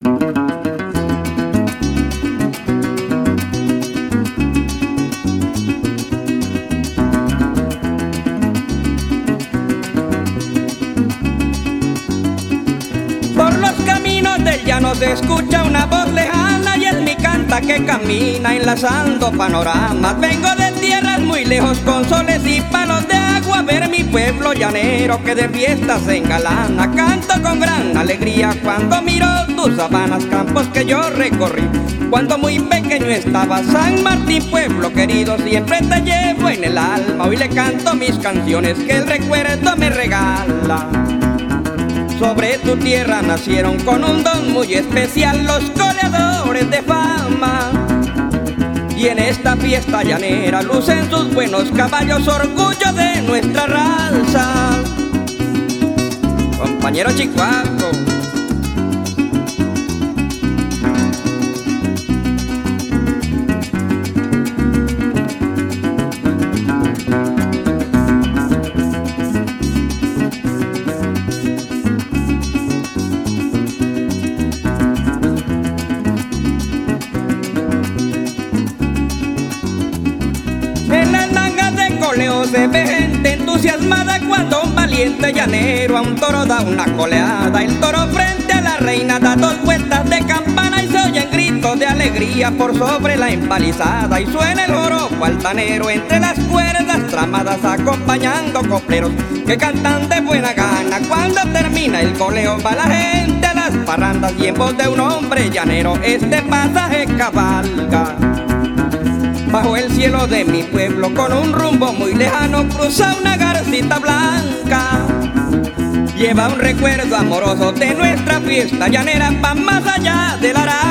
Por los caminos del llano se escucha una voz lejana y es mi canta que camina enlazando panoramas. Vengo de tierras muy lejos con soles y palos de agua a ver mi pueblo llanero que de fiestas se engalana. Canto con gran alegría cuando miro tus sabanas, campos que yo recorrí cuando muy pequeño estaba. San Martín, pueblo querido, siempre te llevo en el alma. Hoy le canto mis canciones que el recuerdo me regala. Sobre tu tierra nacieron con un don muy especial los goleadores de fama. Y en esta fiesta llanera lucen sus buenos caballos, orgullo de nuestra raza. Compañero Chicuaco. En las mangas de coleo se ve gente entusiasmada cuando un valiente llanero a un toro da una coleada. El toro frente a la reina da dos vueltas de campana y se oyen gritos de alegría por sobre la empalizada. Y suena el joropo altanero entre las cuerdas tramadas acompañando copleros que cantan de buena gana. Cuando termina el coleo va la gente a las parrandas y en voz de un hombre llanero este pasaje cabalga. Bajo el cielo de mi pueblo con un rumbo muy lejano cruza una garcita blanca. Lleva un recuerdo amoroso de nuestra fiesta llanera, va más allá del arado.